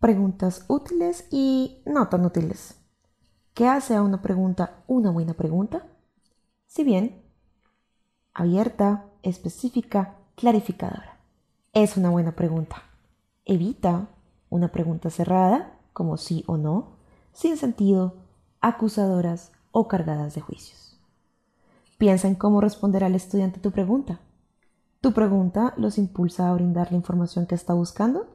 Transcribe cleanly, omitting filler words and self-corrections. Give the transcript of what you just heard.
Preguntas útiles y no tan útiles. ¿Qué hace a una pregunta una buena pregunta? Si bien, abierta, específica, clarificadora. Es una buena pregunta. Evita una pregunta cerrada, como sí o no, sin sentido, acusadoras o cargadas de juicios. Piensa en cómo responder al estudiante tu pregunta. ¿Tu pregunta los impulsa a brindar la información que está buscando?